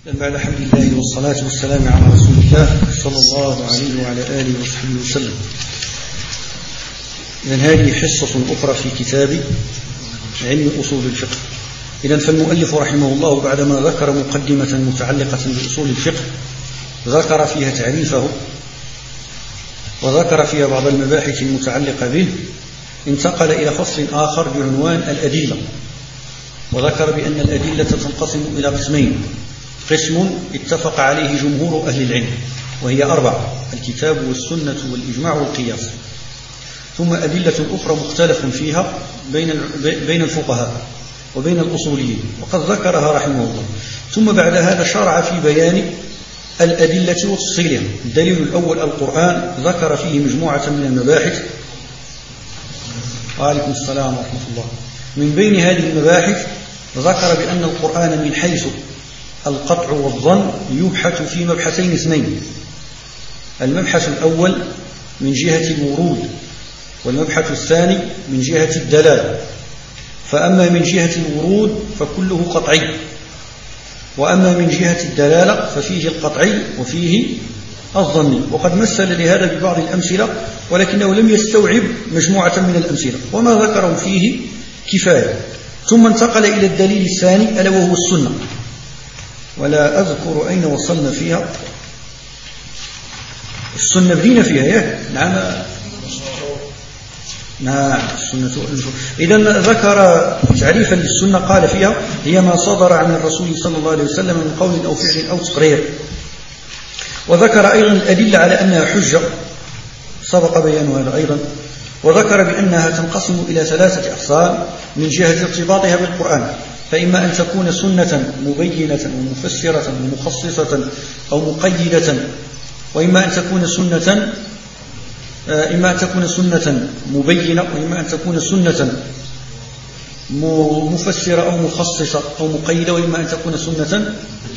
بعد الحمد لله والصلاة والسلام على رسول الله صلى الله عليه وعلى آله وصحبه وسلم. إذن هذه حصة أخرى في كتاب علم أصول الفقه. إذن فالمؤلف رحمه الله بعدما ذكر مقدمة متعلقة بأصول الفقه ذكر فيها تعريفه وذكر فيها بعض المباحث المتعلقة به، انتقل إلى فصل آخر بعنوان الأدلة، وذكر بأن الأدلة تنقسم إلى قسمين: قسم اتفق عليه جمهور أهل العلم وهي 4، الكتاب والسنة والإجماع والقياس، ثم أدلة أخرى مختلف فيها بين الفقهاء وبين الأصوليين، وقد ذكرها رحمه الله. ثم بعد هذا شرع في بيان الأدلة وتفصيلها. الدليل الأول القرآن، ذكر فيه مجموعة من المباحث. وعليكم السلام ورحمة الله. من بين هذه المباحث ذكر بأن القرآن من حيث القطع والظن يبحث في مبحثين اثنين: المبحث الأول من جهة الورود، والمبحث الثاني من جهة الدلالة. فأما من جهة الورود فكله قطعي، وأما من جهة الدلالة ففيه القطعي وفيه الظني. وقد مثل لهذا ببعض الأمثلة، ولكنه لم يستوعب مجموعة من الأمثلة، وما ذكره فيه كفاية. ثم انتقل إلى الدليل الثاني ألا وهو السنة، ولا أذكر أين وصلنا فيها. السنة بدينا فيها نعم السنة. إذن ذكر تعريفا للسنة، قال فيها: هي ما صدر عن الرسول صلى الله عليه وسلم من قول أو فعل أو تقرير. وذكر أيضا الأدلة على أنها حجة، سبق بيان هذا أيضا. وذكر بأنها تنقسم إلى 3 أقسام من جهة ارتباطها بالقرآن، فإما أن تكون سنة مبينة ومفسرة ومخصصة أو مقيدة، وإما أن تكون سنة مبينة، وإما أن تكون سنة مفسرة أو مخصصة أو مقيدة، وإما أن تكون سنة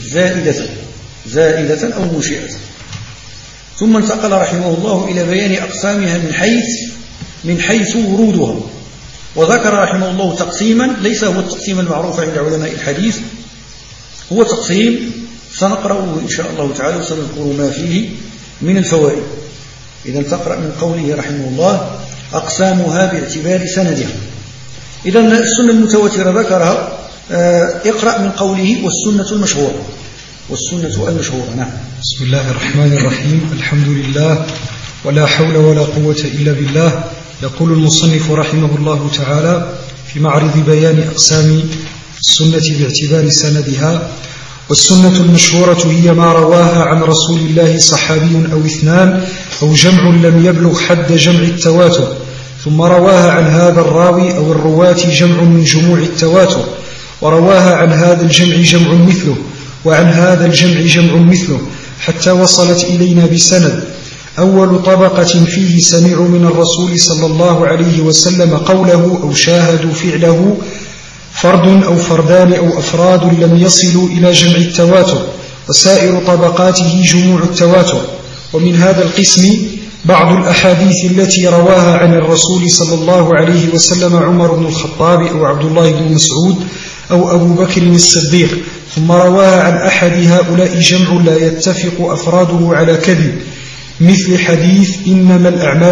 زائدة أو منشئة. ثم انتقل رحمه الله إلى بيان أقسامها من حيث ورودها، وذكر رحمه الله تقسيما ليس هو التقسيم المعروف عند علماء الحديث، هو تقسيم سنقرأه إن شاء الله تعالى وسنذكر ما فيه من الفوائد. إذا تقرأ من قوله رحمه الله: أقسامها باعتبار سندها. إذا السنة المتواترة ذكرها، اقرأ من قوله: والسنة المشهورة. نعم. بسم الله الرحمن الرحيم. الحمد لله ولا حول ولا قوة إلا بالله. يقول المصنف رحمه الله تعالى في معرض بيان أقسام السنة باعتبار سندها: والسنة المشهورة هي ما رواها عن رسول الله صحابي أو 2 أو جمع لم يبلغ حد جمع التواتر، ثم رواها عن هذا الراوي أو الرواة جمع من جموع التواتر، ورواها عن هذا الجمع جمع مثله، وعن هذا الجمع جمع مثله، حتى وصلت إلينا بسند. أول طبقة فيه سمعوا من الرسول صلى الله عليه وسلم قوله أو شاهدوا فعله فرد أو فردان أو أفراد لم يصلوا إلى جمع التواتر، وسائر طبقاته جموع التواتر. ومن هذا القسم بعض الأحاديث التي رواها عن الرسول صلى الله عليه وسلم عمر بن الخطاب أو عبد الله بن مسعود أو أبو بكر الصديق، ثم رواها عن أحد هؤلاء جمع لا يتفق أفراده على كذب، مثل حديث إنما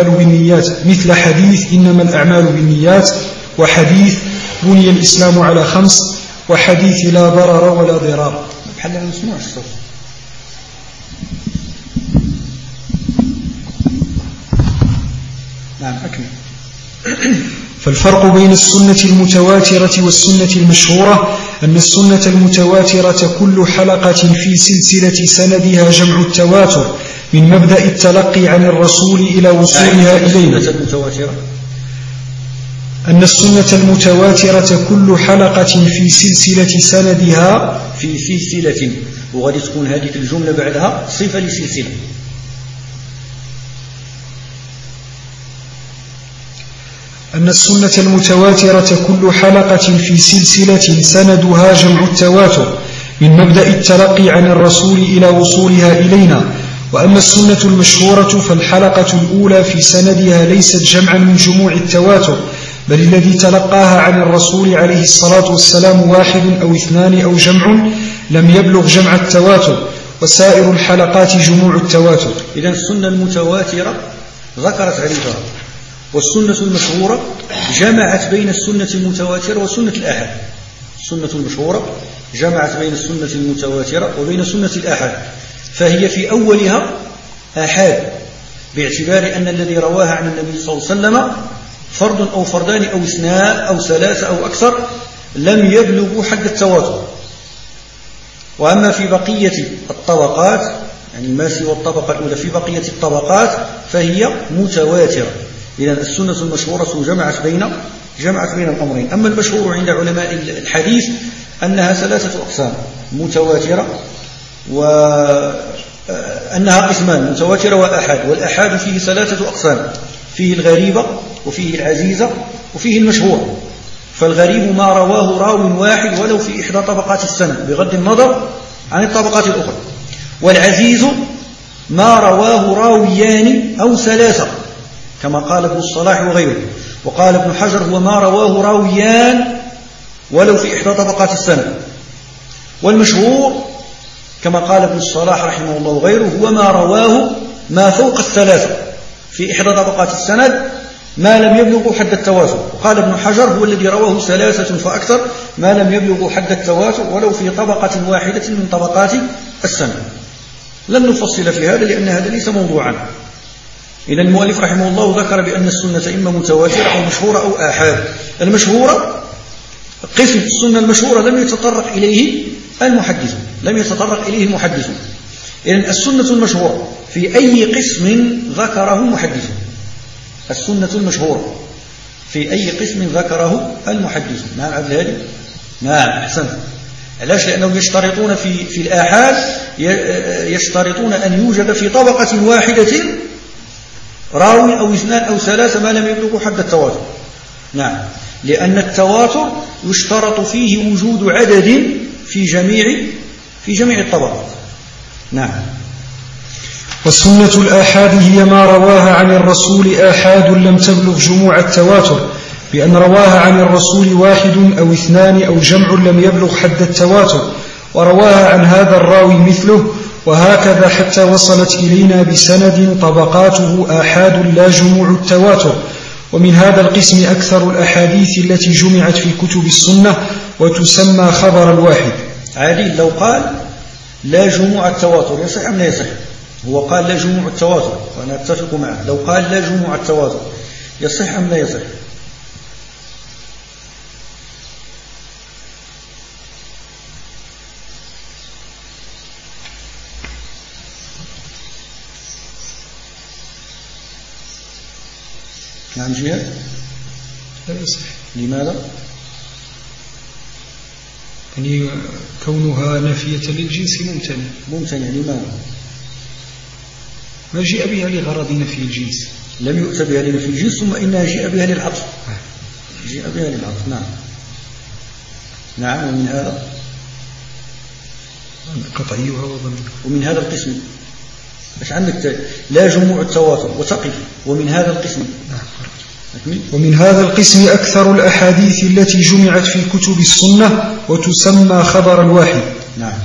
الأعمال بالنيات، وحديث بني الإسلام على 5، وحديث لا ضرر ولا ضرار. نعم أكمل. فالفرق بين السنة المتواترة والسنة المشهورة أن السنة المتواترة كل حلقة في سلسلة سندها جمع التواتر من مبدأ التلقي عن الرسول إلى وصولها إلينا. أن السنة المتواترة كل حلقة في سلسلة سندها في سلسلة، وغادي تكون هذه الجملة بعدها صفة لسلسلة. أن السنة المتواترة كل حلقة في سلسلة سندها جمع التواتر من مبدأ التلقي عن الرسول إلى وصولها إلينا. وأما السنة المشهورة فالحلقة الأولى في سندها ليست جمعا من جموع التواتر، بل الذي تلقاها عن الرسول عليه الصلاة والسلام 1 أو 2 أو جمع لم يبلغ جمع التواتر، وسائر الحلقات جموع التواتر. إذن السنة المتواترة ذكرت تعريفها، والسنة المشهورة جمعت بين السنة المتواترة وسنة الآحاد. السنة المشهورة جمعت بين السنة المتواترة وبين سنة الآحاد، فهي في أولها آحاد، باعتبار أن الذي رواها عن النبي صلى الله عليه وسلم فرد أو فردان أو اثنان أو ثلاثة أو أكثر لم يبلغوا حد التواتر. وأما في بقية الطبقات، يعني ما سوى الطبقة الأولى، في بقية الطبقات فهي متواترة. إذن السنة المشهورة جمعت بين الأمرين. أما المشهور عند علماء الحديث أنها 3 أقسام: متواترة، وأنها قسمان: متواترة وآحاد. والآحاد فيه 3 أقسام: فيه الغريبة، وفيه العزيزة، وفيه المشهور. فالغريب ما رواه راو واحد ولو في إحدى طبقات السند بغض النظر عن الطبقات الأخرى. والعزيز ما رواه راويان أو 3 كما قال ابن الصلاح وغيره. وقال ابن حجر: هو ما رواه راويان ولو في إحدى طبقات السند. والمشهور كما قال ابن الصلاح رحمه الله وغيره هو ما رواه ما فوق 3 في إحدى طبقات السند ما لم يبلغوا حد التواتر. وقال ابن حجر: هو الذي رواه 3 فأكثر ما لم يبلغوا حد التواتر ولو في طبقة واحدة من طبقات السند. لن نفصل في هذا لأن هذا ليس موضوعا. إذا المؤلف رحمه الله ذكر بأن السنة إما متواترة أو مشهورة أو آحاد. المشهورة قسم السنة المشهورة لم يتطرق إليه المحدثون. إذن السنة المشهورة في أي قسم ذكره محدث. السنة المشهورة في أي قسم ذكره المحدث. نعم عبد الهادي؟ نعم أحسنت. علاش؟ لأنهم يشترطون في الآحاد يشترطون أن يوجد في طبقة واحدة راوي أو 2 أو 3 ما لم يبلغوا حد التواتر. نعم، لأن التواتر يشترط فيه وجود عدد في جميع الطبقات. نعم. والسنة الآحاد هي ما رواها عن الرسول آحاد لم تبلغ جموع التواتر، بأن رواها عن الرسول 1 أو 2 أو جمع لم يبلغ حد التواتر، ورواها عن هذا الراوي مثله، وهكذا حتى وصلت إلينا بسند طبقاته آحاد لا جموع التواتر. ومن هذا القسم أكثر الأحاديث التي جمعت في كتب السنة وتسمى خبر الواحد. عادي لو قال لا جموع التواتر يصح أم لا يصح؟ هو قال لا جموع التواتر وأنا أتفق معه. لو قال لا جموع التواتر يصح أم لا يصح؟ نعم جهاد؟ لا يصح. لماذا؟ يعني كونها نافية للجنس ممتنع. لماذا؟ ما جاء بها لغرض نفي الجنس. لم يؤت بها لنفي الجنس، ثم إنها جاء بها للعطف. نعم. ومن هذا قطعيها وظنها. ومن هذا القسم باش عندك لا جموع التواتر وتقف ومن هذا القسم. ومن هذا القسم أكثر الأحاديث التي جمعت في كتب السنة وتسمى خبر الواحد. نعم.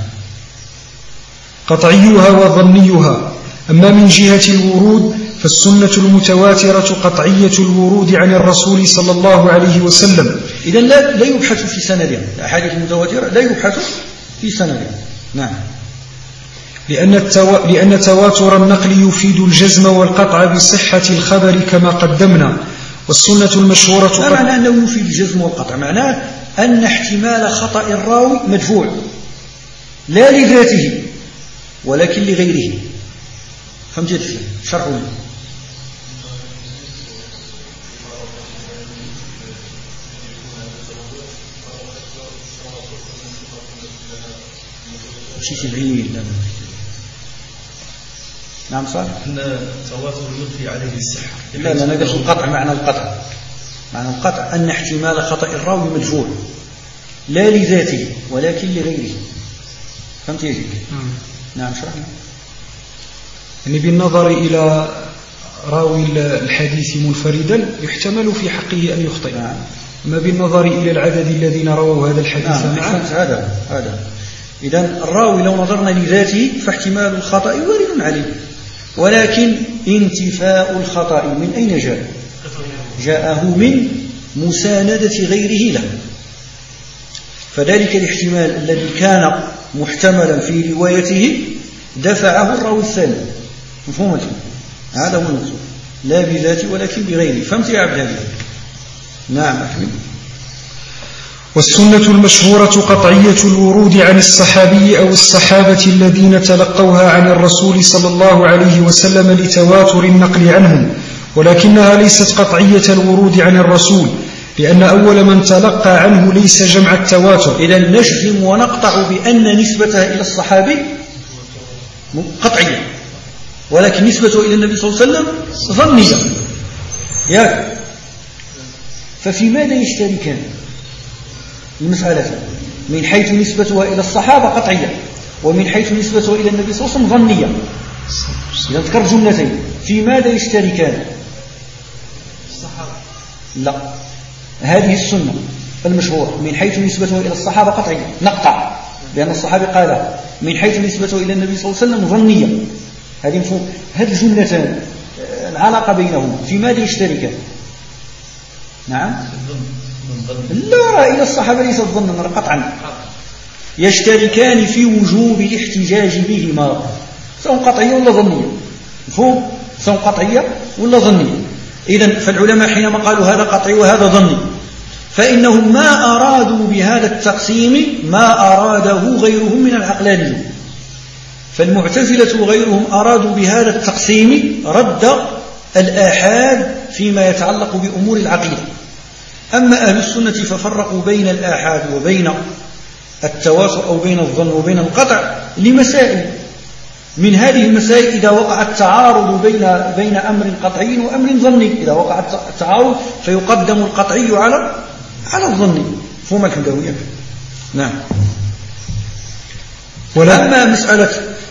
قطعيها وظنيها. أما من جهة الورود فالسنة المتواترة قطعية الورود عن الرسول صلى الله عليه وسلم. إذن لا يبحث في سندها. الأحاديث المتواترة لا يبحث في سندها. نعم. لأن تواتر النقل يفيد الجزم والقطع بصحة الخبر كما قدمنا. والسنة المشهورة ما معنى أنه يفيد الجزم والقطع؟ معناه أن احتمال خطأ الراوي مدفوع لا لذاته ولكن لغيره. فهمت الشيء؟ شرحوا لي. شيء سبعين. نعم صح. أن التواتر يضفي عليه الصحة. لا نقص القطع. معنى القطع أن احتمال خطأ الراوي مدفوع لا لذاته ولكن لغيره. فهمت يا جيد؟ نعم شرحنا. يعني بالنظر إلى راوي الحديث منفردا يحتمل في حقه أن يخطئ. نعم. أما بالنظر إلى العدد الذين رووا هذا الحديث معه. هذا إذن الراوي لو نظرنا لذاته فاحتمال الخطأ وارد عليه، ولكن انتفاء الخطأ من أين جاء؟ جاءه من مساندة غيره له، فذلك الاحتمال الذي كان محتملا في روايته دفعه الراوي الثاني. مفهوم؟ هذا هو المقصود، لا بذاته ولكن بغيره. فهمت يا عبد الهادي؟ نعم أحمد. والسنة المشهورة قطعية الورود عن الصحابي أو الصحابة الذين تلقوها عن الرسول صلى الله عليه وسلم لتواتر النقل عنهم، ولكنها ليست قطعية الورود عن الرسول، لأن أول من تلقى عنه ليس جمع التواتر. إذا نجزم ونقطع بأن نسبتها إلى الصحابي قطعية، ولكن نسبته إلى النبي صلى الله عليه وسلم ظنية. ياك؟ ففي ماذا يشتركان المسألة؟ من حيث نسبتها إلى الصحابة قطعية، ومن حيث نسبتها إلى النبي صلى الله عليه وسلم ظنية. إذا ذكر جملتين، في ماذا يشتركان؟ الصحابة. لا، هذه السنة المشهورة من حيث نسبته إلى الصحابة قطعية نقطع، لأن الصحابي قال من حيث نسبته إلى النبي صلى الله عليه وسلم ظنية. هذه مفهوم. هذه الجملتان العلاقة بينهما في ماذا يشتركان؟ نعم؟ لا، إلى الصحابة ليس ظنا قطعا، يشتركان في وجوب الاحتجاج بهما، سواء قطعية ولا ظنية. مفهوم؟ سواء قطعية ولا ظنية. إذن فالعلماء حينما قالوا هذا قطعي وهذا ظني، فإنهم ما أرادوا بهذا التقسيم ما أراده غيرهم من العقلانيين. فالمعتزلة وغيرهم أرادوا بهذا التقسيم رد الآحاد فيما يتعلق بأمور العقيدة. أما أهل السنة ففرقوا بين الآحاد وبين التواتر أو بين الظن وبين القطع لمسائل. من هذه المسائل إذا وقع التعارض بين أمر قطعي وأمر ظني، إذا وقع التعارض فيقدم القطعي على الظني. فهم الحمدوية. نعم. أما مسألة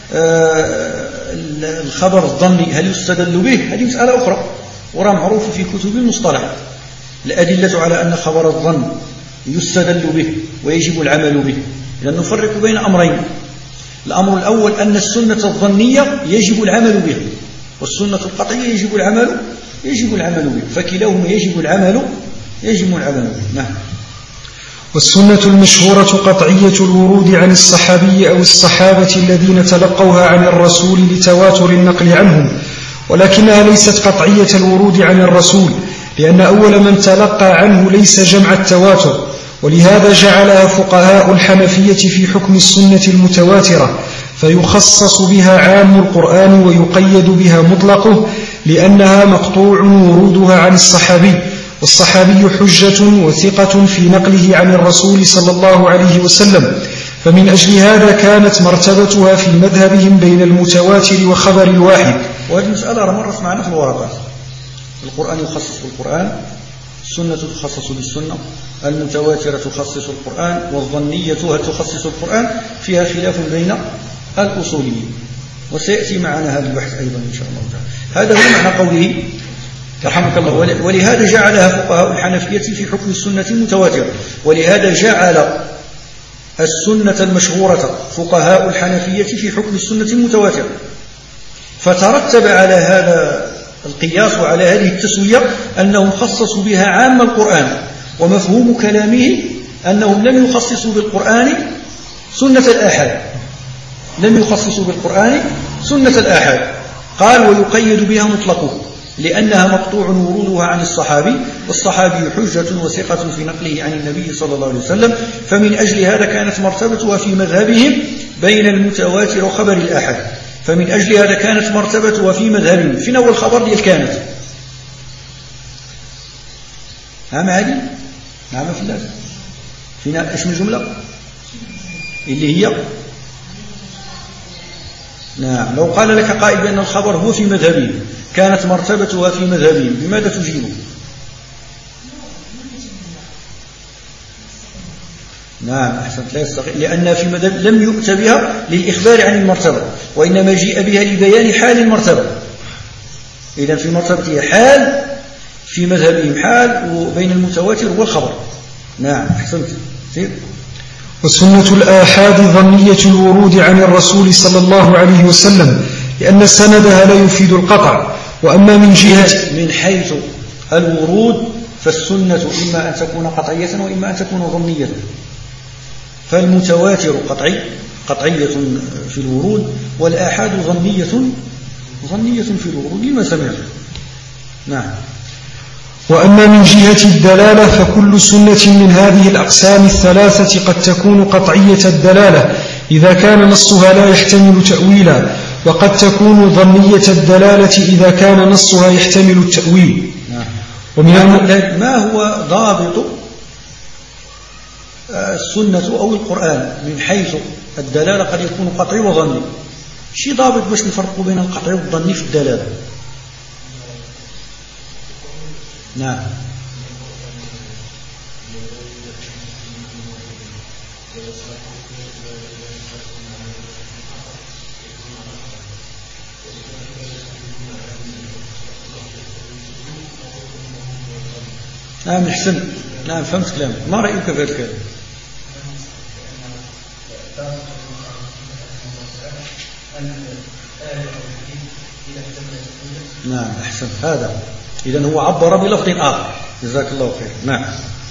الخبر الظني هل يستدل به؟ هذه مسألة أخرى ورا معروف في كتب المصطلح. الأدلة على أن خبر الظن يستدل به ويجب العمل به، لأن نفرق بين أمرين. الأمر الأول أن السنة الظنية يجب العمل بها، والسنة القطعية يجب العمل به، فكلاهما يجب العمل به. نعم. والسنة المشهورة قطعية الورود عن الصحابي أو الصحابة الذين تلقوها عن الرسول لتواتر النقل عنهم، ولكنها ليست قطعية الورود عن الرسول، لأن أول من تلقى عنه ليس جمع التواتر، ولهذا جعلها فقهاء الحنفية في حكم السنة المتواترة، فيخصص بها عام القرآن ويقيد بها مطلقه، لأنها مقطوع ورودها عن الصحابي، والصحابي حجة وثقة في نقله عن الرسول صلى الله عليه وسلم، فمن أجل هذا كانت مرتبتها في مذهبهم بين المتواتر وخبر الواحد. وهذه المسألة مرت معنا في الورقات. القرآن يخصص بالقرآن، السنة تخصص بالسنة، المتواترة تخصص القرآن، والظنية تخصص القرآن، فيها خلاف بين الأصوليين، وسيأتي معنا هذا البحث أيضا إن شاء الله تعالى. هذا هو معنى قوله رحمك الله. ولهذا جعلها فقهاء الحنفية في حكم السنة المتواترة، ولهذا جعل السنة المشهورة فقهاء الحنفية في حكم السنة المتواترة، فترتب على هذا القياس وعلى هذه التسوية أنهم خصصوا بها عام القرآن، ومفهوم كلامه أنهم لم يخصصوا بالقرآن سنة الآحاد، قال ويقيد بها مطلقه، لأنها مقطوع ورودها عن الصحابي، والصحابي حجة وثقة في نقله عن النبي صلى الله عليه وسلم، فمن أجل هذا كانت مرتبتها في مذهبهم بين المتواتر وخبر الآحاد، فمن أجل هذا كانت مرتبتها في مذهبهم. فين أول خبر ديال كانت؟ نعم هذه؟ نعم في الله فينا اسم الجملة اللي هي نعم. لو قال لك قائل بأن الخبر هو في مذهبهم كانت مرتبتها في مذهبهم، بماذا تجيبه؟ نعم أحسنت، لا يستقيم، لأن في مذهب لم يؤت بها للإخبار عن المرتبة، وإنما جيء بها لبيان حال المرتبة. إذن في مرتبة حال، في مذهبهم حال، وبين المتواتر والخبر. نعم أحسنت. وسنة الآحاد ظنية الورود عن الرسول صلى الله عليه وسلم لأن سندها لا يفيد القطع. وأما من جهة من حيث الورود فالسنة إما أن تكون قطعية وإما أن تكون ظنية. فالمتواتر قطعية في الورود، والآحاد ظنية في الورود لما سمعت. نعم. وأما من جهة الدلالة فكل سنة من هذه الأقسام الثلاثة قد تكون قطعية الدلالة إذا كان نصها لا يحتمل تأويلا، وقد تكون ظنية الدلالة إذا كان نصها يحتمل التأويل. ما هو ضابط السنة أو القرآن من حيث الدلالة؟ قد يكون قطعي وظني. شي ضابط باش نفرق بين القطعي والظني في الدلالة؟ نعم. نعم أحسن. نعم فهمت كلامك. ما رأيك في هذا الكلام؟ نعم أحسن. هذا إذن هو عبر بلفظ آخر. جزاك الله خير. نعم.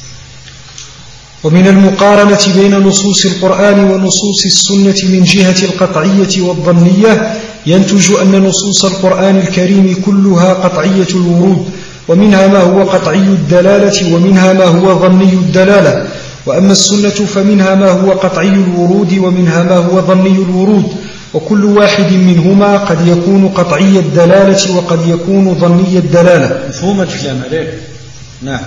ومن المقارنة بين نصوص القرآن ونصوص السنة من جهة القطعية والظنية ينتج أن نصوص القرآن الكريم كلها قطعية الورود، ومنها ما هو قطعي الدلالة ومنها ما هو ظني الدلالة. وأما السنة فمنها ما هو قطعي الورود ومنها ما هو ظني الورود، وكل واحد منهما قد يكون قطعي الدلالة وقد يكون ظني الدلالة. مفهوم الكلام عليك. نعم.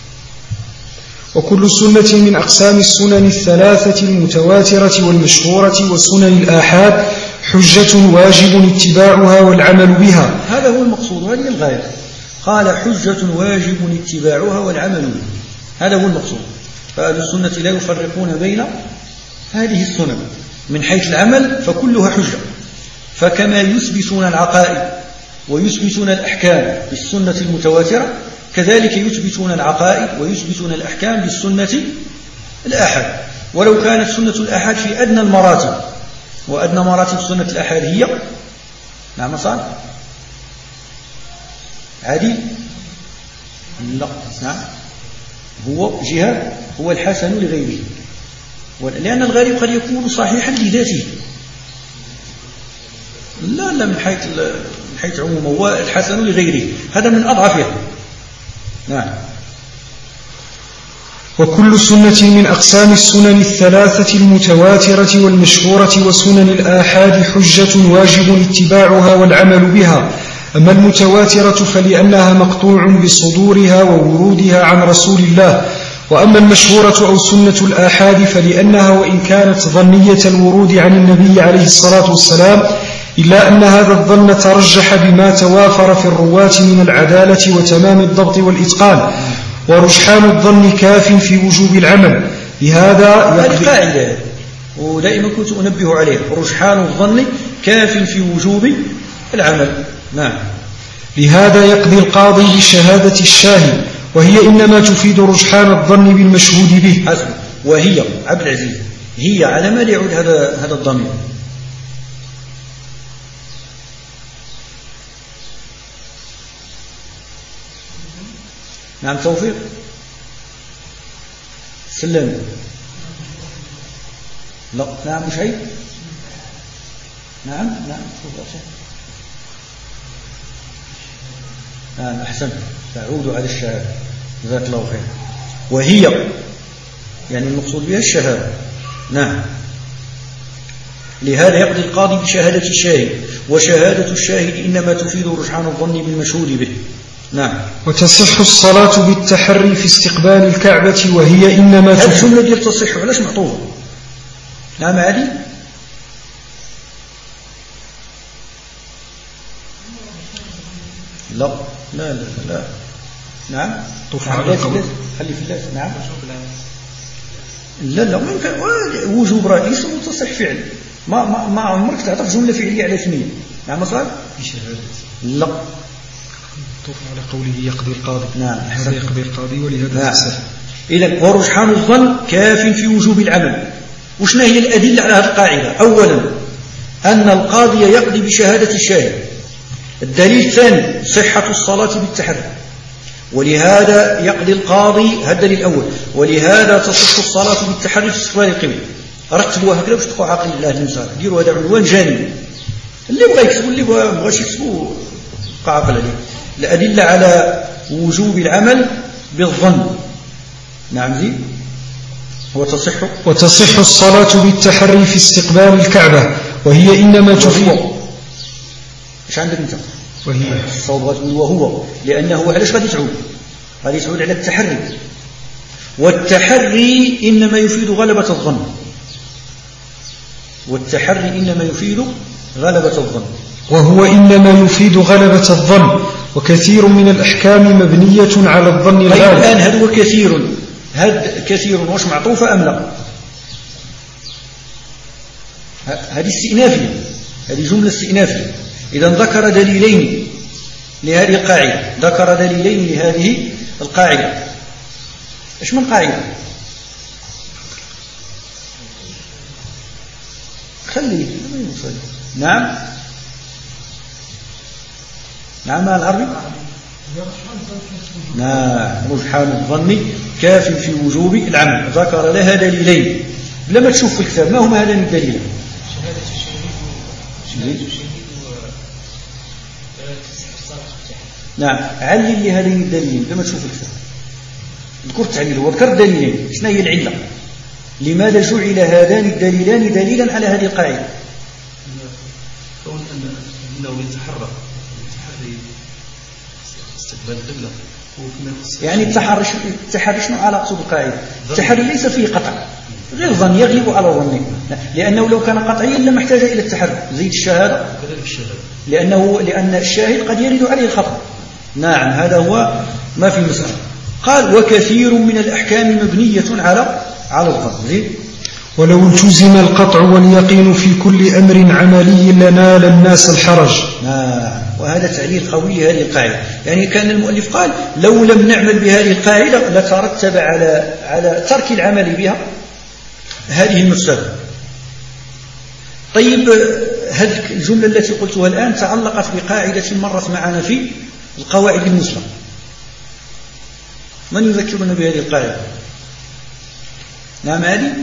وكل سنة من أقسام السنن الثلاثة المتواترة والمشهورة وسنن الآحاد حجة واجب اتباعها والعمل بها. هذا هو المقصود، هذه الغاية. قال حجة واجب اتباعها والعمل بها، هذا هو المقصود. فأهل السنة لا يفرقون بين هذه السنن من حيث العمل فكلها حجة. فكما يثبتون العقائد ويثبتون الأحكام بالسنة المتواترة، كذلك يثبتون العقائد ويثبتون الأحكام بالسنة الآحاد. ولو كانت سنة الآحاد في أدنى المراتب، وأدنى مراتب سنة الآحاد هي نعم صالح عادي لا نعم هو جهة هو الحسن لغيره، لأن الغريب قد يكون صحيحا لذاته لا من حيث عمومه، هو الحسن لغيره، هذا من أضعفها. نعم. وكل سنة من أقسام السنن الثلاثة المتواترة والمشهورة وسنن الآحاد حجة واجب اتباعها والعمل بها. أما المتواترة فلأنها مقطوع بصدورها وورودها عن رسول الله، وأما المشهورة أو سنة الآحاد فلأنها وإن كانت ظنية الورود عن النبي عليه الصلاة والسلام إلا أن هذا الظن ترجح بما توافر في الرواة من العدالة وتمام الضبط والإتقان، ورجحان الظن كاف في وجوب العمل بهذا. هذه قاعدة ودائما كنت أنبه عليها، رجحان الظن كاف في وجوب العمل. نعم. لهذا يقضي القاضي بشهادة الشاهد، وهي إنما تفيد رجحان الظن بالمشهود به. حسن. وهي عبد العزيز هي على ما يعود هذا الضمير؟ نعم توفيق سلم لا نعم مش هي نعم نعم أحسنت تعود على الشهادة جزاك الله خير. وهي يعني المقصود بها الشهادة. نعم. لهذا يقضي القاضي بشهادة الشاهد، وشهادة الشاهد إنما تفيد رجحان الظن بالمشهود به. نعم. وتصح الصلاة بالتحري في استقبال الكعبة، وهي إنما هذه الجملة ديال تصح علاش معطوفة؟ نعم عادي. لا لا لا لا نعم طوف على القول خلي في الله. نعم لا ما يمكن وجوب راه اسم وتصح فعل، ما عمرك تعطف جملة فعلية على اسمية. نعم صار لا طوف على قوله يقضي القاضي. نعم هذا يقضي القاضي ولهذا تصح. إذن ورجحان الظن كاف في وجوب العمل، وشنا هي الأدلة على هذه القاعدة؟ أولا أن القاضي يقضي بشهادة الشاهد. الدليل الثاني صحة الصلاة بالتحري، ولهذا يقضي القاضي، هذا الدليل الأول، ولهذا تصح الصلاة بالتحري في استقبال القبلة. رتبوها هكذا باش تبقوا عاقلين الله الإنسان، ديروا هذا عنوان جانبي، اللي بغى يكتبوا اللي بغاش يكتبوا بقى عاقل عليه. الأدلة على وجوب العمل بالظن. نعم زي وتصح الصلاة بالتحري في استقبال الكعبة، وهي إنما تفيد. ايش عندك انت؟ وهي الصواب غتقول وهو، لأنه علاش غادي تعود؟ غادي تعود على التحري، والتحري إنما يفيد غلبة الظن، والتحري إنما يفيد غلبة الظن، وهو إنما يفيد غلبة الظن، وكثير من الأحكام مبنية على الظن الغالب. طيب الآن هذا كثير، هذا كثير واش معطوفة أم لا؟ هذه استئنافية، هذه جملة استئنافية. إذا ذكر دليلين لهذه القاعدة، ذكر دليلين لهذه القاعدة. إيش من قاعدة؟ خليه. نعم نعم العربي. نعم رجحان الظن كاف في وجوب العمل. ذكر لها دليلين لما تشوف في الكتاب ما هما هذان الدليلين؟ نعم علل لي هذين الدليلين لما تشوف الكتاب. ذكر التعليل وذكر الدليلين. شنو هي العلة؟ لماذا جعل هذان الدليلان دليلا على هذه القاعدة؟ كون أنه يتحرك استقبال القبلة يعني التحري شنو علاقته بالقاعدة؟ التحري ليس فيه قطع، غير الظن يغلب على الظن، لأنه لو كان قطعيا لما احتاج إلى التحري زي الشهادة، لأن الشاهد قد يرد عليه الخطأ. نعم هذا هو ما في المسألة. قال وكثير من الأحكام مبنية على الظن. زين ولو التزم القطع واليقين في كل أمر عملي لنال الناس الحرج. وهذا تعليل قوي لهذه القاعدة. يعني كان المؤلف قال لو لم نعمل بهذه القاعدة لترتب على ترك العمل بها هذه المفسدة. طيب هذه الجملة التي قلتها الآن تعلقت بقاعدة مرت معنا في القواعد المسلمة. من يذكرنا بهذه القاعدة؟ نعم هذه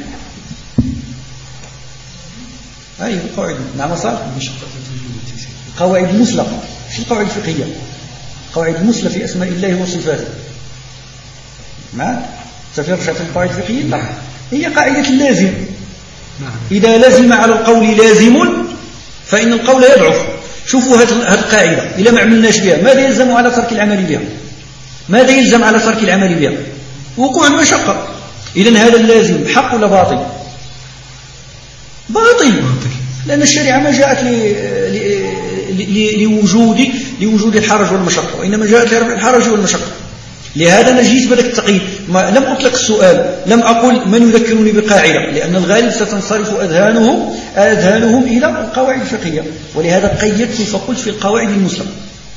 أي القواعد. نعم صار القواعد المسلمة في القواعد الفقهية، القواعد المسلمة في أسماء الله وصفاته. ما تفرش في القواعد الفقهية؟ لا، هي قاعدة اللازم. إذا لزم على القول لازم فإن القول يضعف. شوفوا هذه القاعدة إذا ما عملناش بها ماذا يلزم على ترك العمل بها؟ ماذا يلزم على ترك العمل بها؟ وقوع المشقة. إذن هذا اللازم حق ولا باطل؟ باطل، لأن الشريعة ما جاءت لوجود الحرج والمشقة، وإنما جاءت لرفع الحرج والمشقة. لهذا أنا جيت بذلك التقييد، لم أطلق السؤال، لم أقول من يذكرني بقاعدة، لأن الغالب ستنصرف أذهانهم إلى القواعد الفقهية، ولهذا قيدت فقلت في القواعد المسلمة.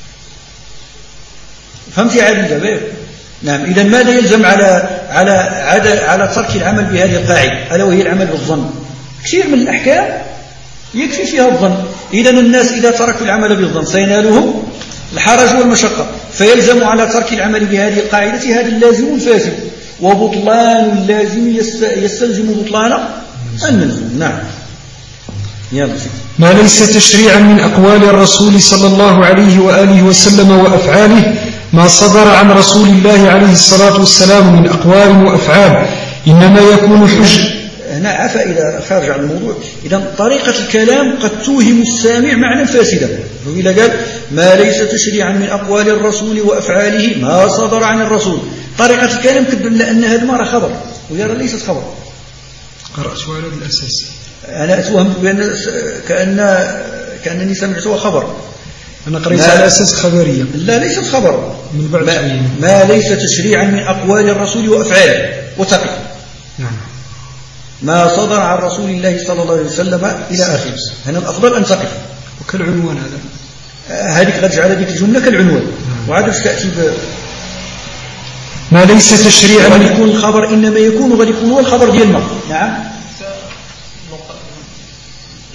فهمت يا عبد؟ نعم. إذا ماذا يلزم على ترك العمل بهذه القاعدة ألا وهي العمل بالظن؟ كثير من الأحكام يكفي فيها الظن. إذا الناس إذا تركوا العمل بالظن سينالهم الحرج والمشقة، فيلزم على ترك العمل بهذه القاعدة هذا اللازم الفاسد، وبطلان اللازم يستلزم بطلان الملزوم. نعم يلا. ما ليس تشريعا من أقوال الرسول صلى الله عليه وآله وسلم وأفعاله ما صدر عن رسول الله عليه الصلاة والسلام من أقوال وأفعال إنما يكون حجة. هنا عفا إذا خارج عن الموضوع. إذا طريقة الكلام قد توهم السامع معنى فاسدا. إذا قال ما ليس تشريعا من أقوال الرسول وأفعاله ما صدر عن الرسول، طريقة الكلام تدل أن هذا مرة خبر ويرى ليست خبر. قرأت على الأساس أنا أتوهم بأن كأنني سمعتها خبر. أنا قرأت على أساس خبرية. لا ليست خبر. من بعد ما ليس تشريعا من أقوال الرسول وأفعاله وتقف. نعم. ما صدر عن رسول الله صلى الله عليه وسلم إلى آخره. هنا الأفضل أن تقف. وكالعنوان هذه غرجع على ذيك الجملة كالعنوان. وعادش تأتي ما ليس تشريعا غادي يكون الخبر إنما يكون غادي يكون هو الخبر ديالنا. نعم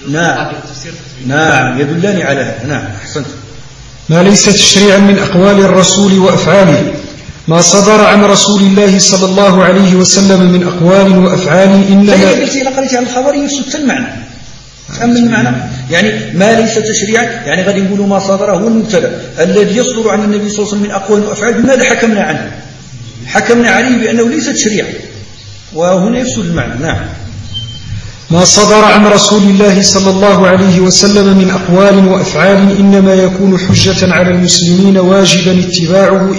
نعم يدلان على هذا. نعم أحسنت. ما ليس تشريعا من أقوال الرسول وأفعاله. ما صدر عن رسول الله صلى الله عليه وسلم من أقوال وأفعال إنما إذا قريت عن الخبر يفسد المعنى. تأمل المعنى. يعني ما ليس تشريعا يعني غادي نقولوا ما صدر هو المبتدا الذي يصدر عن النبي صلى الله عليه وسلم من أقوال وأفعال. بماذا حكمنا عنه؟ حكمنا عليه بأنه ليس تشريعا وهنا يفسد المعنى. نعم. ما صدر عن رسول الله صلى الله عليه وسلم من أقوال وأفعال إنما يكون حجة على المسلمين واجبا اتباعه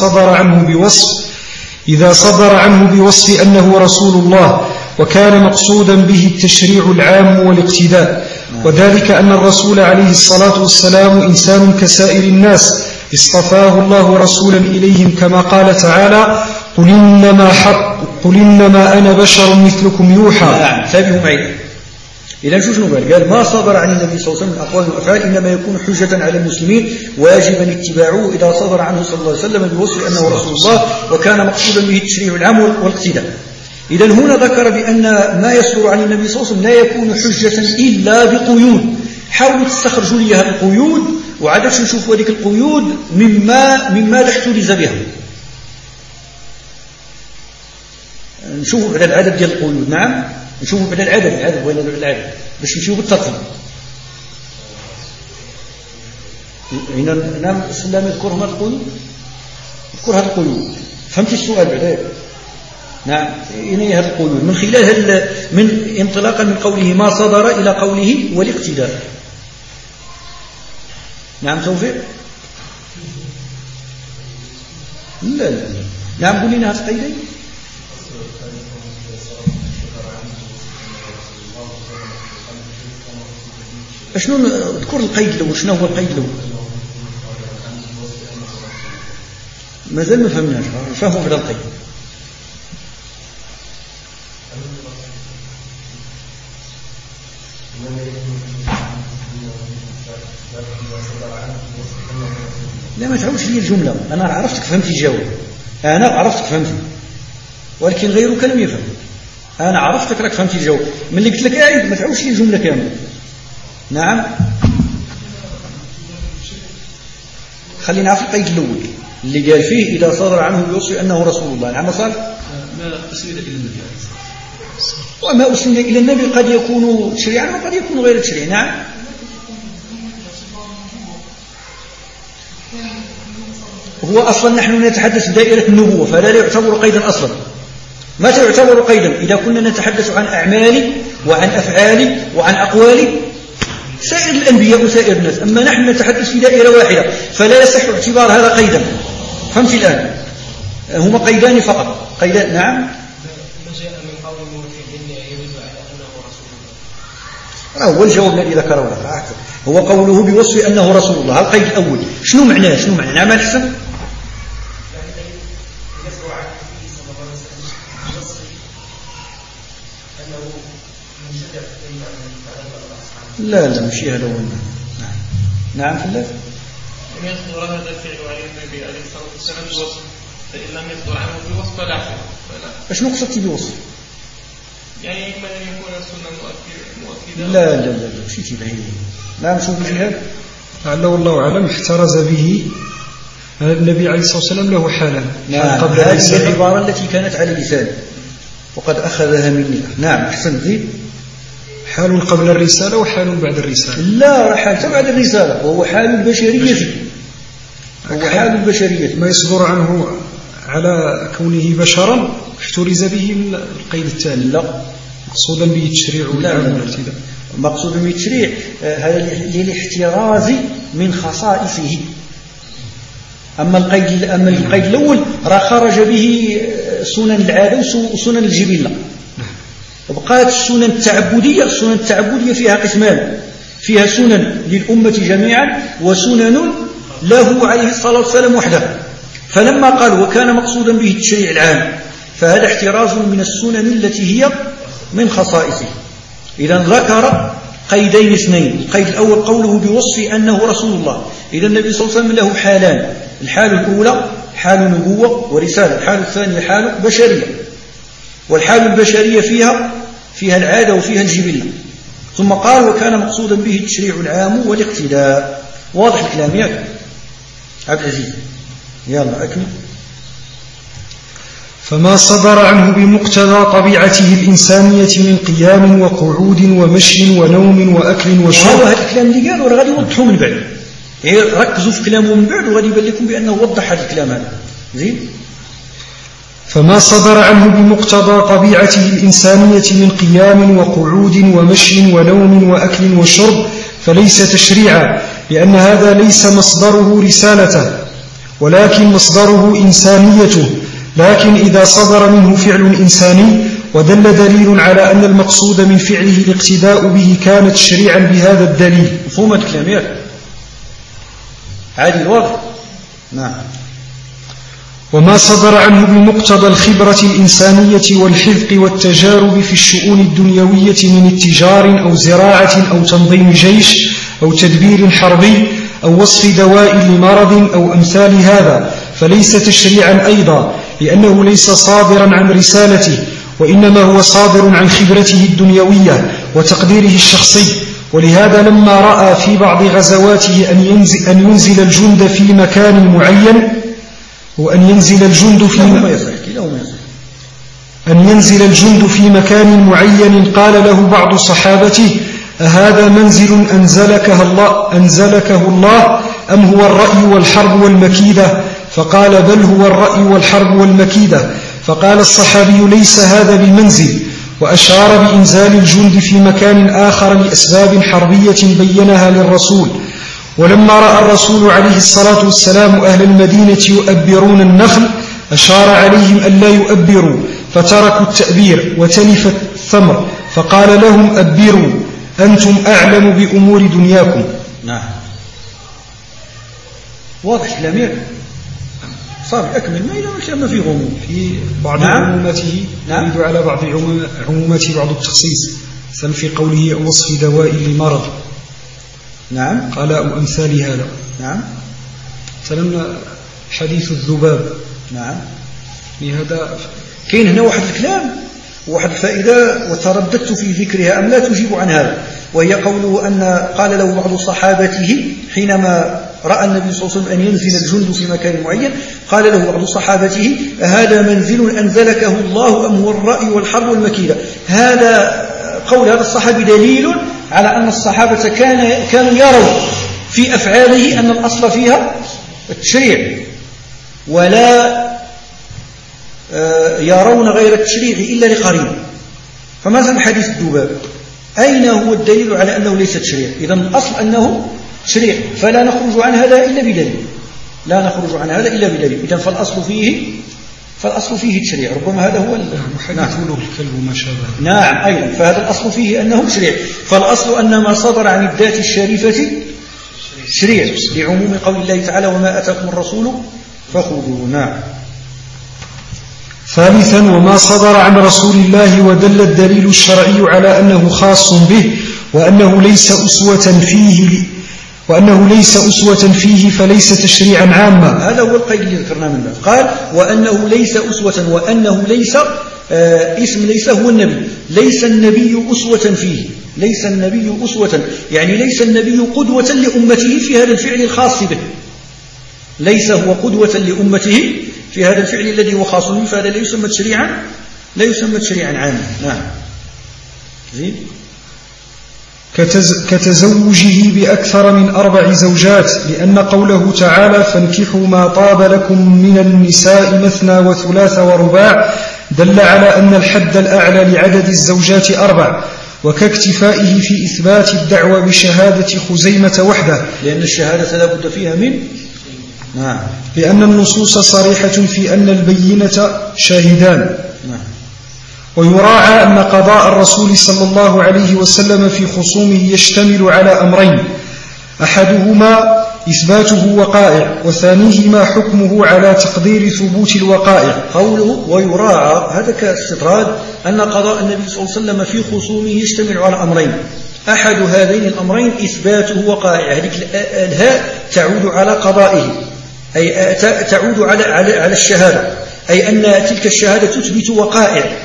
إذا صدر عنه بوصف أنه رسول الله وكان مقصودا به التشريع العام والاقتداء. وذلك أن الرسول عليه الصلاة والسلام إنسان كسائر الناس اصطفاه الله رسولا إليهم كما قال تعالى قل إنما أنا بشر مثلكم يوحى. نعم فهموا معي. إذا شنو قال ما صدر عن النبي صلى الله عليه وسلم من أقوال وأفعال إنما يكون حجة على المسلمين واجبا اتباعه إذا صدر عنه صلى الله عليه وسلم بوصف أنه رسول الله وكان مقصودا به التشريع العام والاقتداء. إذا هنا ذكر بأن ما يصدر عن النبي صلى الله عليه وسلم لا يكون حجة إلا بقيود. حاولوا تستخرجوا لي هذه القيود وعادة نشوفوا هذيك القيود مما احترز بها. نشوفوا بعد العدد ديال القيود. نعم نشوفوا بعد العدد وين العدد باش نمشيو بالترتيب. هنا نعم السلام يذكر هذه القيود. يذكر هذه القيود. فهمتي السؤال بعد؟ نعم إنهي هذه القيود من خلال من انطلاقا من قوله ما صدر إلى قوله والاقتداء. نعم توفيق. لا نعم قول لنا هذه القيدين. شنو اذكر القيد الأول. شنو هو القيد الأول؟ مازال ما فهمناش. فهموا هذا القيد. لا ما تعودش لي الجملة. أنا عرفتك فهمتي الجواب. أنا عرفتك فهمتي ولكن غيرك لم يفهم. أنا عرفتك راك فهمتي الجواب. من اللي قلت لك أعيد ما تعودش لي الجملة كاملة. نعم خلينا نعرف القيد الأول اللي قال فيه إذا صدر عنه بوصف أنه رسول الله. نعم صالح. ما أسند إلى النبي وما أسند إلى النبي قد يكون تشريعا وقد يكون غير تشريع. نعم هو أصلا نحن نتحدث بدائرة النبوة فلا يعتبر قيدا أصلا. ما تعتبر قيدا إذا كنا نتحدث عن أعمال وعن أفعال وعن أقوال سائر الأنبياء وسائر الناس. أما نحن نتحدث في دائرة واحدة فلا يصح اعتبار هذا قيدا. فهمت الآن؟ هما قيدان فقط. قيدان. نعم ما جاء من قوله في الدنيا يريد على أنه رسول الله. هو الجواب الذي ذكره لك. هو قوله بوصف أنه رسول الله. القيد الأول شنو معناه؟ نعم الحسن لا مش هذا هو. نعم في الله لم يصدر هذا الفعل عن النبي عليه الصلاة والسلام بوصف فإن لم يصدر عنه بوصف فلا فعل. شنو قصدتي بوصف؟ يعني إما أن يكون السنة مؤكدة. لا مشيتي بعيد. لا نشوف الجهاد لعله الله أعلم احترز به النبي عليه الصلاة والسلام له حالا. نعم قبل هذه العبارة التي كانت على لسانه وقد أخذها مني. نعم أحسن زيد. حال قبل الرسالة وحال بعد الرسالة. لا حال بعد الرسالة وهو حال البشرية. هو حال البشرية ما يصدر عنه على كونه بشرا احترز به القيد التالي. لا مقصودا به التشريع والعام والاقتداء. مقصودا به التشريع هذا للاحتراز من خصائصه. أما القيد الأول خرج به سنن العادة وسنن الجبلة. بقات السنن التعبدية فيها قسمان. فيها سنن للأمة جميعا وسنن له عليه الصلاة والسلام وحده. فلما قال وكان مقصودا به التشريع العام فهذا احتراز من السنن التي هي من خصائصه. إذا ذكر قيدين اثنين. القيد الأول قوله بوصف أنه رسول الله. إذا النبي صلى الله عليه وسلم له حالان. الحال الأولى حال نبوة ورسالة. الحال الثانية حال بشرية. والحال البشرية فيها العادة وفيها الجبلة. ثم قال وكان مقصودا به التشريع العام والاقتداء. واضح الكلام ياك عبد العزيز؟ يلا أكمل. فما صدر عنه بمقتضى طبيعته الإنسانية من قيام وقعود ومشي ونوم وأكل وشرب. هذا الكلام اللي قال ولا غادي يوضحوا من بعد، يعني ركزوا في كلامه من بعد وغادي يبان لكم بأنه وضح هذا الكلام هذا. زين. فما صدر عنه بمقتضى طبيعته الإنسانية من قيام وقعود ومشي ونوم وأكل وشرب فليس تشريعا، لأن هذا ليس مصدره رسالته ولكن مصدره إنسانيته. لكن إذا صدر منه فعل إنساني ودل دليل على أن المقصود من فعله الاقتداء به كان تشريعا بهذا الدليل. مفهوم الكلام عادي واضح؟ نعم. وما صدر عنه بمقتضى الخبرة الإنسانية والحذق والتجارب في الشؤون الدنيوية من اتجار أو زراعة أو تنظيم جيش أو تدبير حربي أو وصف دواء لمرض أو أمثال هذا فليس تشريعا أيضا، لأنه ليس صادرا عن رسالته، وإنما هو صادر عن خبرته الدنيوية وتقديره الشخصي. ولهذا لما رأى في بعض غزواته أن ينزل الجند في مكان معين وأن ينزل الجند في مكان معين قال له بعض صحابته أهذا منزل أنزلكه الله أم هو الرأي والحرب والمكيدة؟ فقال بل هو الرأي والحرب والمكيدة. فقال الصحابي ليس هذا بمنزل، وأشار بإنزال الجند في مكان آخر لأسباب حربية بينها للرسول. ولما رأى الرسول عليه الصلاة والسلام أهل المدينة يؤبرون النخل أشار عليهم ألا يؤبروا فتركوا التأبير وتلف الثمر، فقال لهم أبروا أنتم أعلم بأمور دنياكم. نعم واضح كلامك صار أكمل ما إذا ما في غموض في بعض عموماته. نعم. يريد على بعض عموماته بعض التخصيص مثلا في قوله وصف دواء لمرض. نعم. قال أو أمثال هذا. نعم. مثلا حديث الذباب. نعم. لهذا كاين هنا واحد الكلام وواحد الفائدة وترددت في ذكرها أم لا تجيب عن هذا، وهي قوله أن قال له بعض صحابته حينما رأى النبي صلى الله عليه وسلم أن ينزل الجند في مكان معين قال له بعض صحابته هذا منزل أنزلكه الله أم هو الرأي والحرب والمكيدة. هذا قول هذا الصحابي دليل على أن الصحابة كانوا يروا في أفعاله أن الأصل فيها التشريع، ولا يرون غير التشريع إلا لقرينة. فمثلا حديث الذباب أين هو الدليل على أنه ليس تشريع؟ إذن الأصل أنه تشريع، فلا نخرج عن هذا إلا بدليل، إذن فالأصل فيه تشريع. ربما هذا هو محدث له الكلب ما شابه. نعم أيضا، فهذا الأصل فيه أنه تشريع. فالأصل أن ما صدر عن الذات الشريفة تشريع لعموم قول الله تعالى وما أتاكم الرسول فخذوه. نعم. ثالثا وما صدر عن رسول الله ودل الدليل الشرعي على أنه خاص به وأنه ليس أسوة فيه فليس تشريعا عاما. هذا هو القيد اللي ذكرناه من بعد. قال وأنه ليس أسوة، وأنه ليس اسم ليس هو النبي، ليس النبي أسوة فيه، ليس النبي أسوة يعني ليس النبي قدوة لأمته في هذا الفعل الخاص به، ليس هو قدوة لأمته في هذا الفعل الذي هو خاص به، فهذا لا يسمى تشريعا عاما. نعم. زين. كتزوجه بأكثر من 4 زوجات، لأن قوله تعالى فانكحوا ما طاب لكم من النساء مثنى وثلاث ورباع دل على أن الحد الأعلى لعدد الزوجات 4، وكاكتفائه في إثبات الدعوة بشهادة خزيمة وحده، لأن الشهادة لا بد فيها من نعم، لأن النصوص صريحة في أن البينة شاهدان. نعم. ويراعى أن قضاء الرسول صلى الله عليه وسلم في خصومه يشتمل على أمرين، أحدهما إثباته وقائع، وثانيهما حكمه على تقدير ثبوت الوقائع. قوله ويراعى هذا كاستطراد أن قضاء النبي صلى الله عليه وسلم في خصومه يشتمل على أمرين، أحد هذين الأمرين إثباته وقائع، هذه الهاء تعود على قضائه، أي تعود على الشهادة، أي أن تلك الشهادة تثبت وقائع،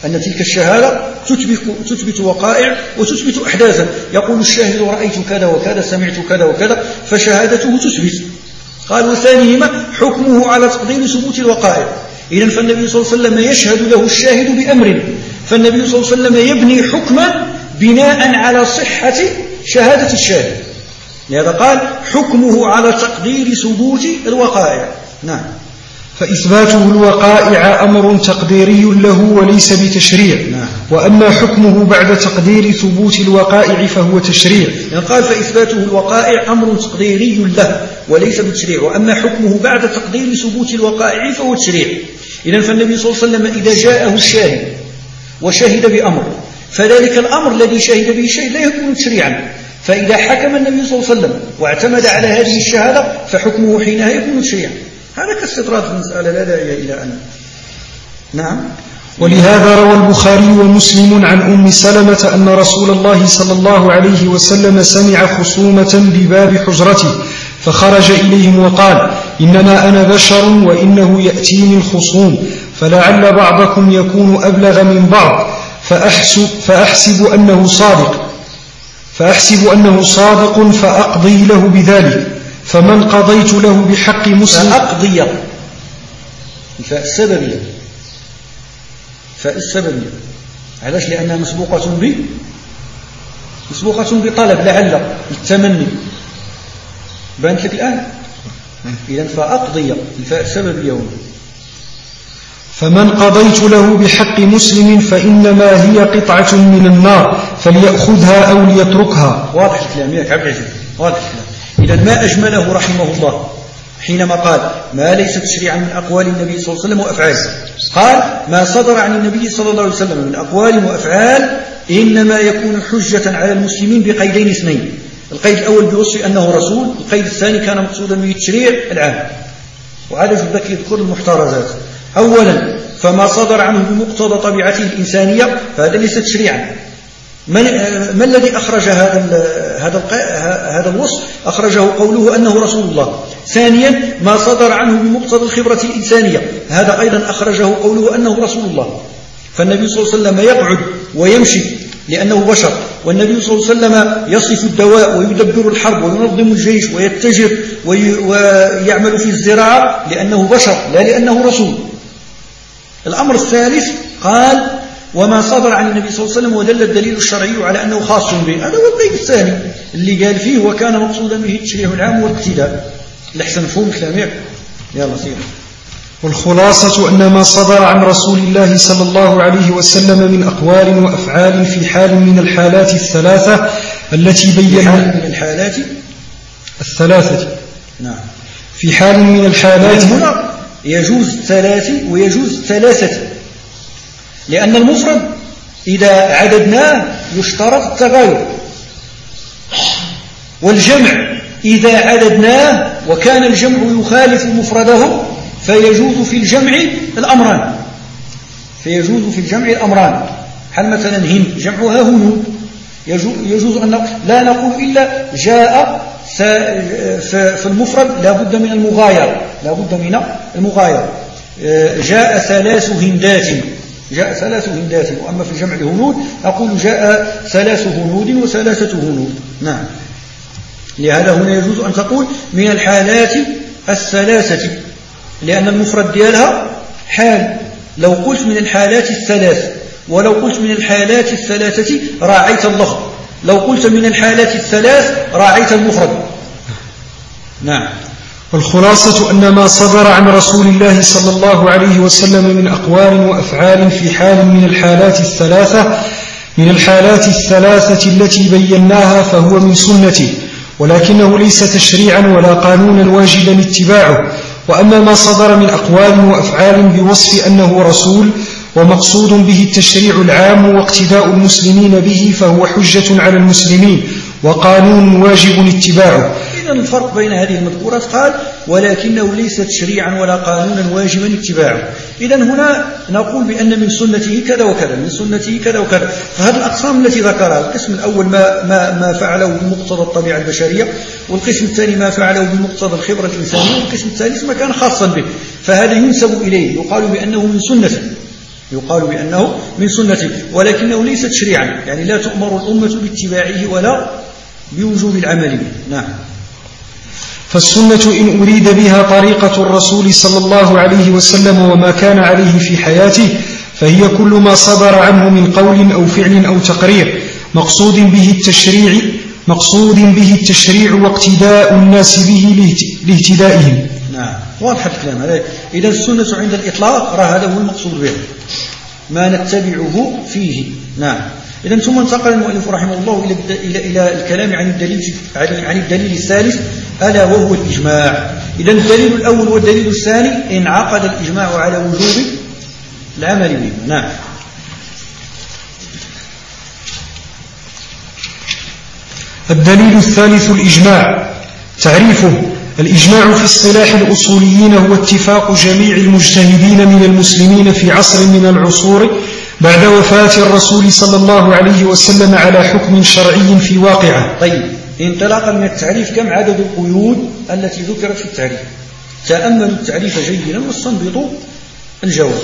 أن تلك الشهادة تثبت وقائع وتثبت أحداثا. يقول الشاهد رأيت كذا وكذا سمعت كذا وكذا، فشهادته تثبت. قال وثانيهما حكمه على تقدير ثبوت الوقائع. إذن فالنبي صلى الله عليه وسلم يشهد له الشاهد بأمر، فالنبي صلى الله عليه وسلم يبني حكما بناء على صحة شهادة الشاهد، لهذا قال حكمه على تقدير ثبوت الوقائع. نعم. فإثباته الوقائع أمر تقديري له وليس بتشريع. نعم. وأما حكمه بعد تقدير ثبوت الوقائع فهو تشريع. يعني قال فإثباته الوقائع أمر تقديري له وليس بتشريع، وأما حكمه بعد تقدير ثبوت الوقائع فهو تشريع. إذن فالنبي صلى الله عليه وسلم إذا جاءه الشاهد وشهد بأمر، فذلك الأمر الذي شهد به الشاهد لا يكون تشريعا، فإذا حكم النبي صلى الله عليه وسلم واعتمد على هذه الشهادة فحكمه حينها يكون تشريعا. هذا كاستطراد في المسألة، لا داعي إلى أن. نعم. ولهذا روى البخاري ومسلم عن أم سلمة أن رسول الله صلى الله عليه وسلم سمع خصومة بباب حجرته فخرج إليهم وقال إنما أنا بشر وإنه يأتيني الخصوم فلعل بعضكم يكون أبلغ من بعض فأحسب أنه صادق فأقضي له بذلك، فمن قضيت له بحق مسلم فأقضي فالسببية علاش؟ لأنها مسبوقة بطلب لعل التمني. بانت لك الآن؟ إذن فأقضي الفاء السببية. فمن قضيت له بحق مسلم فإنما هي قطعة من النار فليأخذها أو ليتركها. واضح الكلام ياك عبد العزيز، واضح الكلام. إذن ما أجمله رحمه الله حينما قال ما ليس تشريعا من أقوال النبي صلى الله عليه وسلم وأفعاله، قال ما صدر عن النبي صلى الله عليه وسلم من أقوال وأفعال إنما يكون حجة على المسلمين بقيدين اثنين. القيد الأول بوصف أنه رسول، القيد الثاني كان مقصودا به التشريع العام. وعلى ذلك يذكر المحترزات. أولا فما صدر عنه بمقتضى طبيعته الإنسانية فهذا ليس تشريعا. ما الذي أخرج هذا الوصف؟ أخرجه قوله أنه رسول الله. ثانيا ما صدر عنه بمقتضى الخبرة الإنسانية، هذا أيضا أخرجه قوله أنه رسول الله. فالنبي صلى الله عليه وسلم يقعد ويمشي لأنه بشر، والنبي صلى الله عليه وسلم يصف الدواء ويدبر الحرب وينظم الجيش ويتجر ويعمل في الزراعة لأنه بشر لا لأنه رسول. الأمر الثالث قال وما صدر عن النبي صلى الله عليه وسلم ودل الدليل الشرعي على أنه خاص به، هذا هو القيد الثاني اللي قال فيه وكان مقصودا به التشريع العام والاقتداء. لحسن مفهوم كلامك. يلا سير. والخلاصة أن ما صدر عن رسول الله صلى الله عليه وسلم من أقوال وأفعال في حال من الحالات الثلاثة التي بينها من الحالات الثلاثة. نعم. في حال من الحالات هنا يجوز ثلاث ويجوز ثلاثة، لأن المفرد إذا عددناه يشترط التغاير، والجمع إذا عددناه وكان الجمع يخالف مفرده فيجوز في الجمع الأمران. حال مثلا هند جمعها هنود، يجوز أن لا نقول إلا جاء في المفرد لا بد من المغايرة، جاء ثلاث هندات، وأما في الجمع الهنود نقول جاء 3 هنود و3 هنود. نعم. لهذا هنا يجوز أن تقول من الحالات الثلاثة، لأن المفرد ديالها حال. لو قلت من الحالات الثلاث ولو قلت من الحالات الثلاثة راعيت اللفظ، لو قلت من الحالات الثلاث راعيت المفرد. نعم. والخلاصة أن ما صدر عن رسول الله صلى الله عليه وسلم من أقوال وأفعال في حال من الحالات الثلاثة التي بيناها فهو من سنته، ولكنه ليس تشريعا ولا قانونا واجبا اتباعه. وأما ما صدر من أقوال وأفعال بوصف أنه رسول ومقصود به التشريع العام واقتداء المسلمين به فهو حجة على المسلمين وقانون واجب اتباعه. إذن الفرق بين هذه المذكورات قال ولكنه ليس تشريعا ولا قانونا واجبا اتباعه. إذن هنا نقول بأن من سنته كذا وكذا، من سنته كذا وكذا. فهذه الأقسام التي ذكرها، القسم الأول ما فعله بمقتضى الطبيعة البشرية، والقسم الثاني ما فعله بمقتضى الخبرة الإنسانية، والقسم الثالث ما كان خاصا به، فهذا ينسب إليه يقال بأنه من سنته. يقال بأنه من سنته، ولكنه ليس تشريعا، يعني لا تؤمر الأمة باتباعه ولا بوجوب العمل به. نعم. فالسنة إن أريد بها طريقة الرسول صلى الله عليه وسلم وما كان عليه في حياته، فهي كل ما صدر عنه من قول أو فعل أو تقرير مقصود به التشريع واقتداء الناس به لاهتدائهم. نعم، واضح الكلام هذا. إذا السنة عند الإطلاق راه هذا هو المقصود به، ما نتبعه فيه. نعم. إذا ثم انتقل المؤلف رحمه الله إلى الكلام عن الدليل الثالث، ألا وهو الإجماع. إذا الدليل الأول والدليل الثاني انعقد الإجماع على وجوب العمل به. نعم. الدليل الثالث الإجماع. تعريفه: الإجماع في اصطلاح الأصوليين هو اتفاق جميع المجتهدين من المسلمين في عصر من العصور بعد وفاة الرسول صلى الله عليه وسلم على حكم شرعي في واقعه. طيب، انطلاقا من التعريف، كم عدد القيود التي ذكرت في التعريف؟ تأملوا التعريف جيدا واستنبطوا الجواب.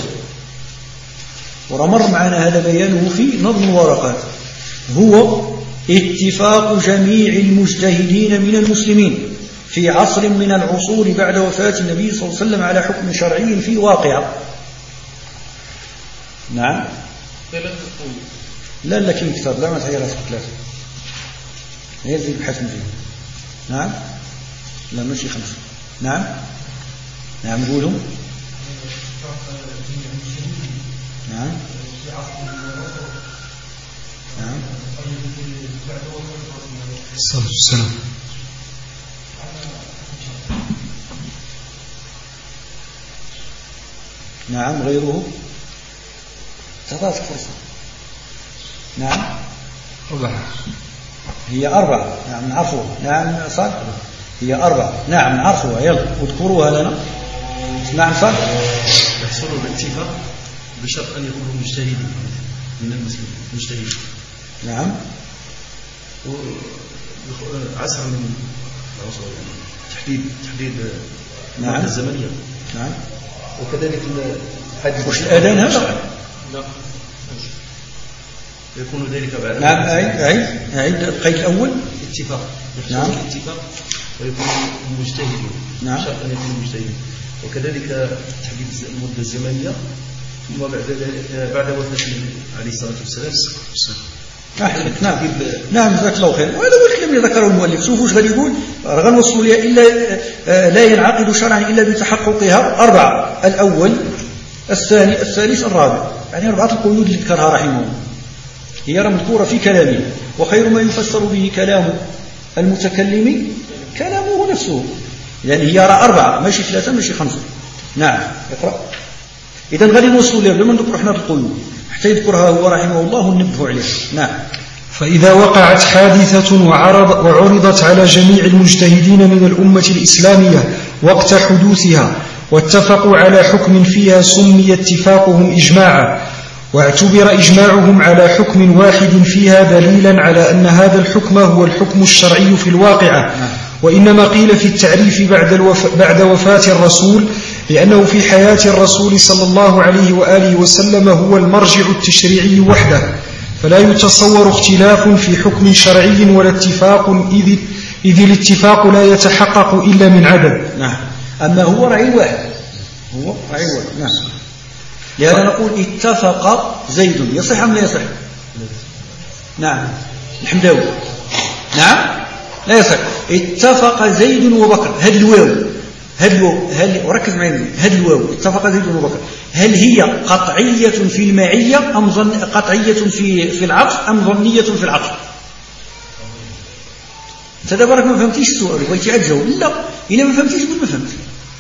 ومر معنا هذا بيانه في نظم الورقات. هو اتفاق جميع المجتهدين من المسلمين في عصر من العصور بعد وفاة النبي صلى الله عليه وسلم على حكم شرعي في واقعه. نعم. لا كاين كتاب، لا ما تغيرها في ثلاثة، هي زي البحث مزيان. نعم. لا ماشي 5. نعم نقولهم. نعم. الصلاة والسلام. نعم. غيره تعطيك فرصة. نعم. 4. هي 4. نعم نعرفوها. نعم صاد. هي 4. نعم نعرفوها. يلا اذكروها لنا. نعم صاد. يحصل الاتفاق بشرط أن يكونوا مجتهدين من المسلمين مجتهدين. نعم. عصر من العصور، تحديد نعم الزمنية. نعم. وكذلك الحديث. وش الأذان هذا؟ لا. يكون ذلك بعد. نعم. أعيد القيد الأول. اتفاق. نعم. اتفاق ويكون مجتهدين. نعم. شرط أن يكونوا مجتهدين. وكذلك تحديد المدة الزمنية، ثم بعد وفاة عليه الصلاة والسلام. نعم جزاك الله خير. وهذا هو الكلام اللي ذكره المؤلف. شوفوا ايش غادي يقول: غنوصلوا لها الا لا ينعقد شرعا الا بتحققها 4: الاول، الثاني، الثالث، الرابع. يعني 4 القيود اللي ذكرها رحمه الله هي مذكوره في كلامه. وخير ما يفسر به كلام المتكلم كلامه نفسه. يعني هي 4 ماشي 3 ماشي 5. نعم اقرأ. إذا غادي نوصلوا لها لما نذكروا احنا القيود حتى يذكرها هو رحمه الله ونبهوا عليها. نعم. فإذا وقعت حادثة وعرضت على جميع المجتهدين من الأمة الإسلامية وقت حدوثها واتفقوا على حكم فيها، سمي اتفاقهم إجماعا، واعتبر إجماعهم على حكم واحد فيها دليلا على أن هذا الحكم هو الحكم الشرعي في الواقعة. وإنما قيل في التعريف بعد وفاة الرسول لأنه في حياة الرسول صلى الله عليه وآله وسلم هو المرجع التشريعي وحده، فلا يتصور اختلاف في حكم شرعي ولا اتفاق، إذ الاتفاق لا يتحقق إلا من عدد. نعم. أما هو رعي واحد. هو رعي واحد. نعم. لهذا نقول اتفق زيد. يصح أم لا يصح؟ نعم. الحمداوي. نعم لا يصح. اتفق زيد وبكر. هذا الواو وركز معي. هذا الواو اتفق زيد وبكر، هل هي قطعية في المعية أم قطعية في العطف أم ظنية في العطف؟ انت دابا ما فهمتيش السؤال، بغيتي عاد تجاوب. لا، إلا ما فهمتيش قول ما فهمت.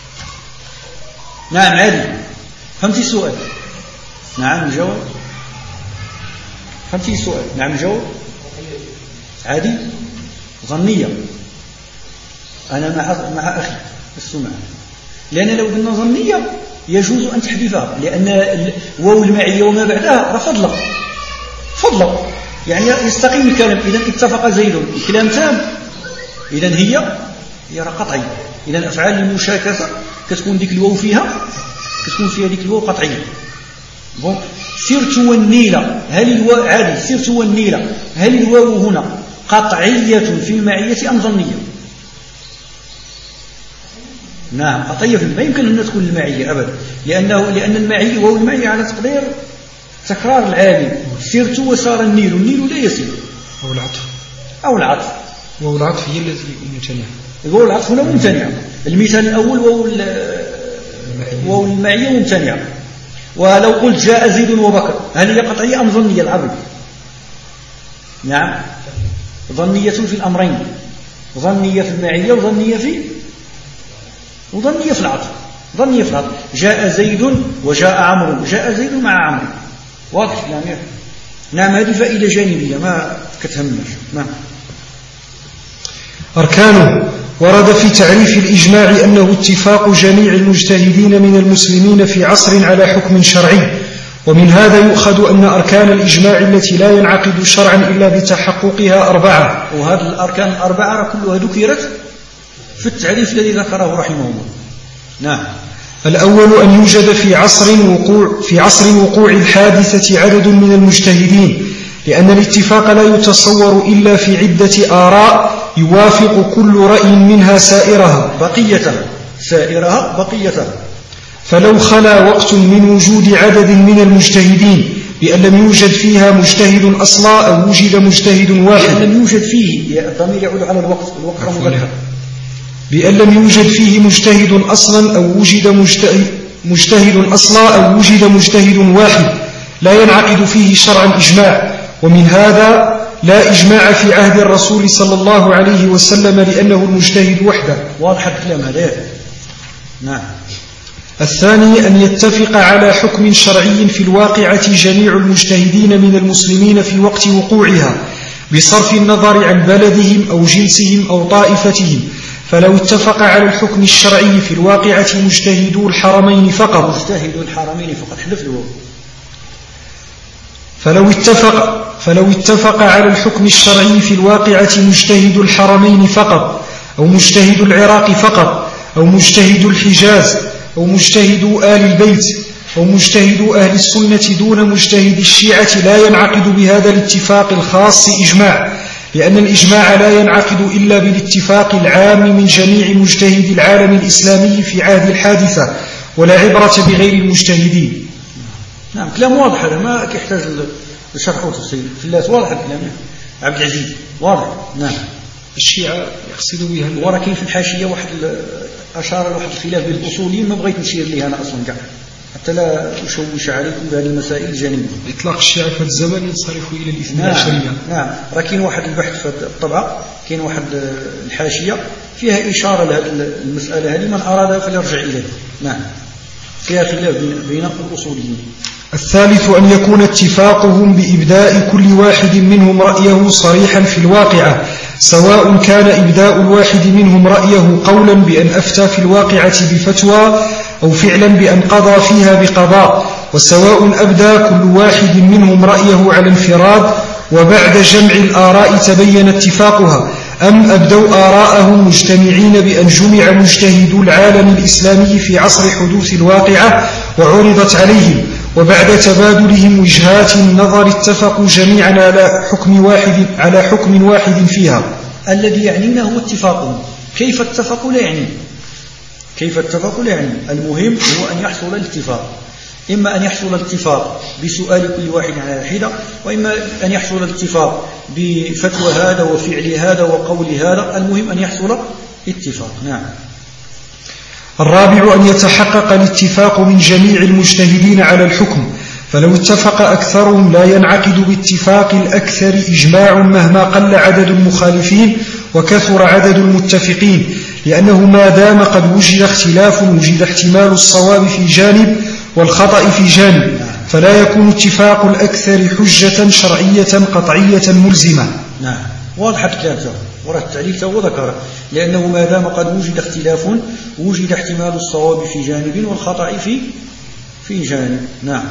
نعم عادي. فهمتي السؤال؟ نعم جاوب. فهمتي السؤال؟ نعم جاوب. عادي. ظنية. أنا مع أخي السمع، لأن لو قلنا ظنية يجوز أن تحذفها، لأن واو المعية وما بعدها فضلا يعني يستقيم الكلام. إذا اتفق زيد الكلام تام، إذا هي قطعية. إذا أفعال المشاكسة كتكون ديك الواو فيها ديك الواو قطعية. سرت والنيل، هل الواو عادي سرت والنيل، هل الواو هنا قطعية في المعية أم ظنية؟ نعم قطعية، ما يمكن أن تكون المعية أبدا، لأن المعية واو المعية على تقدير تكرار العالم، سرت وسار النيل، النيل لا يسير، أو العطف واو العطف هي التي ممتنعة، واو العطف هنا ممتنعة. المثال الأول واو المعية ممتنعة. ولو قلت جاء زيد وبكر، هل هي قطعية أم ظنية العبد؟ نعم ظنية في الأمرين، ظنية في المعية وظنية في العطف. ظنية في العطف، جاء زيد وجاء عمرو، جاء زيد مع عمرو، واضح يعني. نعم هذه فائدة جانبية ما كتهمش. نعم. أركانه: ورد في تعريف الإجماع أنه اتفاق جميع المجتهدين من المسلمين في عصر على حكم شرعي، ومن هذا يؤخذ أن أركان الإجماع التي لا ينعقد شرعا إلا بتحققها 4. وهذه الأركان الأربعة كلها ذكرت في التعريف الذي ذكره رحمه الله. نعم. الأول أن يوجد في عصر وقوع الحادثة عدد من المجتهدين، لأن الاتفاق لا يتصور إلا في عدة آراء يوافق كل رأي منها سائرها بقيتها. فلو خلا وقت من وجود عدد من المجتهدين بأن لم يوجد فيها مجتهد أصلا أو وجد مجتهد واحد، بأن لم يوجد فيه، الضمير يعود على الوقت مذكر، بأن لم يوجد فيه مجتهد أصلا أو وجد مجتهد واحد لا ينعقد فيه شرعا إجماع. ومن هذا لا إجماع في عهد الرسول صلى الله عليه وسلم لأنه المجتهد وحده. واضح الكلام هذا. نعم. الثاني أن يتفق على حكم شرعي في الواقعة جميع المجتهدين من المسلمين في وقت وقوعها، بصرف النظر عن بلدهم أو جنسهم أو طائفتهم. فلو اتفق على الحكم الشرعي في الواقعة مجتهدو الحرمين فقط، فلو اتفق على الحكم الشرعي في الواقعة مجتهد الحرمين فقط، أو مجتهد العراق فقط، أو مجتهد الحجاز، أو مجتهد آل البيت، أو مجتهد أهل السنة دون مجتهد الشيعة، لا ينعقد بهذا الاتفاق الخاص إجماع، لأن الإجماع لا ينعقد إلا بالاتفاق العام من جميع مجتهد العالم الإسلامي في عهد الحادثة، ولا عبرة بغير المجتهدين. نعم كلام واضح، هذا ما يحتاج لشرح أو تفصيل. في الله واضح الكلام عبد العزيز واضح. نعم. الشيعة يقصدوا بها، ولكن في الحاشية واحد أشار لواحد الخلاف بين الأصوليين ما بغيت نشير ليه أنا أصلا كاع حتى لا أشوش عليكم بهذه المسائل الجانبية. إطلاق الشيعة في الزمن ينصرف إلى الاثنين عشرية. نعم. كاين واحد البحث في الطبعة، كاين واحد الحاشية فيها إشارة لهذه المسألة هذه، من أراد فليرجع إليه. نعم فيها خلاف بين الأصوليين. الثالث أن يكون اتفاقهم بإبداء كل واحد منهم رأيه صريحا في الواقعة، سواء كان إبداء الواحد منهم رأيه قولا بأن أفتى في الواقعة بفتوى، أو فعلا بأن قضى فيها بقضاء، وسواء أبدى كل واحد منهم رأيه على انفراد وبعد جمع الآراء تبين اتفاقها، أم أبدوا آراءهم مجتمعين بأن جمع مجتهدو العالم الإسلامي في عصر حدوث الواقعة وعرضت عليهم، وبعد تبادلهم وجهات النظر اتفقوا جميعا على حكم واحد فيها. الذي يعنينا هو اتفاقهم. كيف اتفقوا لا يعني، المهم هو أن يحصل الاتفاق. إما أن يحصل الاتفاق بسؤال كل واحد على حدة، وإما أن يحصل الاتفاق بفتوى هذا وفعل هذا وقول هذا، المهم أن يحصل اتفاق. نعم. الرابع أن يتحقق الاتفاق من جميع المجتهدين على الحكم، فلو اتفق أكثرهم لا ينعقد باتفاق الأكثر إجماع مهما قل عدد المخالفين وكثر عدد المتفقين، لأنه ما دام قد وجد اختلاف وجد احتمال الصواب في جانب والخطأ في جانب، فلا يكون اتفاق الأكثر حجة شرعية قطعية ملزمة. نعم واضح الكلام وراه التعليل وذكر، لأنه ما دام قد وجد اختلاف وجد احتمال الصواب في جانب والخطأ في جانب. نعم.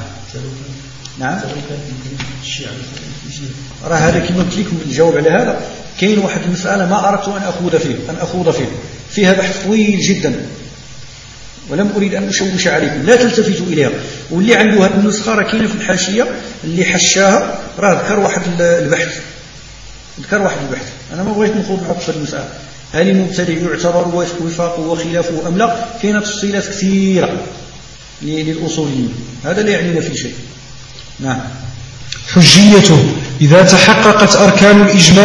راه هذا كما قلت لكم الجواب على هذا. كاين واحد المسألة ما أردت أن أخوض فيها بحث طويل جدا، ولم أريد أن أشوش عليكم، لا تلتفتوا إليها. واللي عنده هذه النسخة راه كاينة في الحاشية اللي حشاها، راه ذكر واحد البحث، أنا ما بغيت نخوض نحط في المسألة هل المبتدع يعتبر وفاقه وخلافه أم لا، كاينة تفصيلات كثيرة للأصوليين، هذا لا يعنينا في شيء. نعم. حجيته إذا تحققت أركان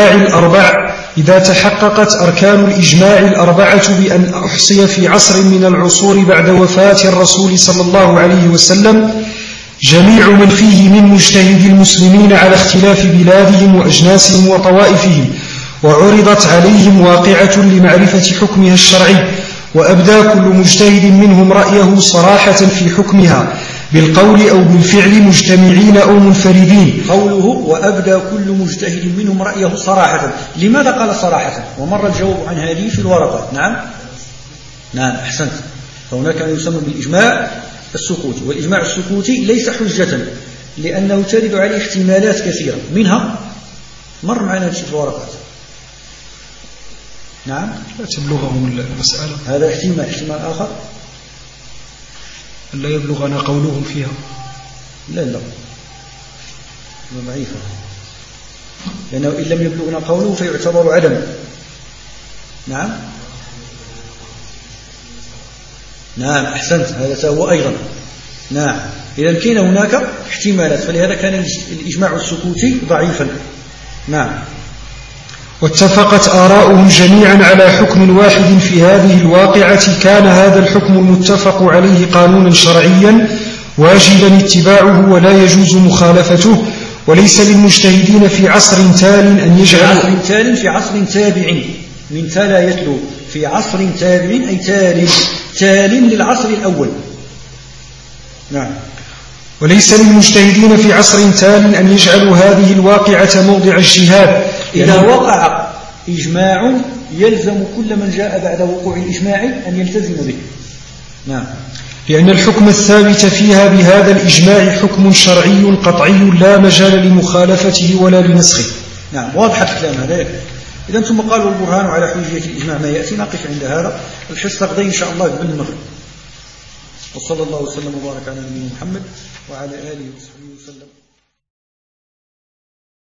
الإجماع الأربعة بأن أحصي في عصر من العصور بعد وفاة الرسول صلى الله عليه وسلم جميع من فيه من مجتهد المسلمين على اختلاف بلادهم وأجناسهم وطوائفهم، وعرضت عليهم واقعة لمعرفة حكمها الشرعي، وأبدى كل مجتهد منهم رأيه صراحة في حكمها بالقول أو بالفعل مجتمعين أو منفردين. قوله وأبدى كل مجتهد منهم رأيه صراحة، لماذا قال صراحة؟ ومر الجواب عن هذه في الورقات. نعم أحسنت. فهناك ما يسمى بالإجماع السكوتي، والإجماع السكوتي ليس حجة لأنه ترد عليه احتمالات كثيرة، منها مر معنا في الورقات. نعم. لا تبلغهم المسألة، هذا احتمال آخر لا يبلغنا قولهم فيها. لا ضعيفة، لأنه إن لم يبلغنا قوله فيعتبر عدم. نعم أحسنت، هذا هو أيضا. نعم، إذا كان هناك احتمالات، فلهذا كان الإجماع السكوتي ضعيفا. نعم. واتفقت آراؤهم جميعا على حكم واحد في هذه الواقعة، كان هذا الحكم المتفق عليه قانونا شرعيا واجبا اتباعه ولا يجوز مخالفته، وليس للمجتهدين في عصر تال أن يجعلوا في عصر تابع، من تلا يتلو، في عصر تابع أي تال للعصر الأول. نعم. وليس للمجتهدين في عصر تال أن يجعلوا هذه الواقعة موضع اجتهاد. إذا وقع إجماع يلزم كل من جاء بعد وقوع الإجماع أن يلتزم به. نعم. لأن الحكم الثابت فيها بهذا الإجماع حكم شرعي قطعي لا مجال لمخالفته ولا لنسخه. نعم، واضح الكلام هذا. إذا ثم قالوا البرهان على حجية الإجماع ما يأتي، نقف عند هذا. الحصة غدا إن شاء الله قبل المغرب. وصلى الله وسلم وبارك على نبينا محمد وعلى آله وصحبه وسلم.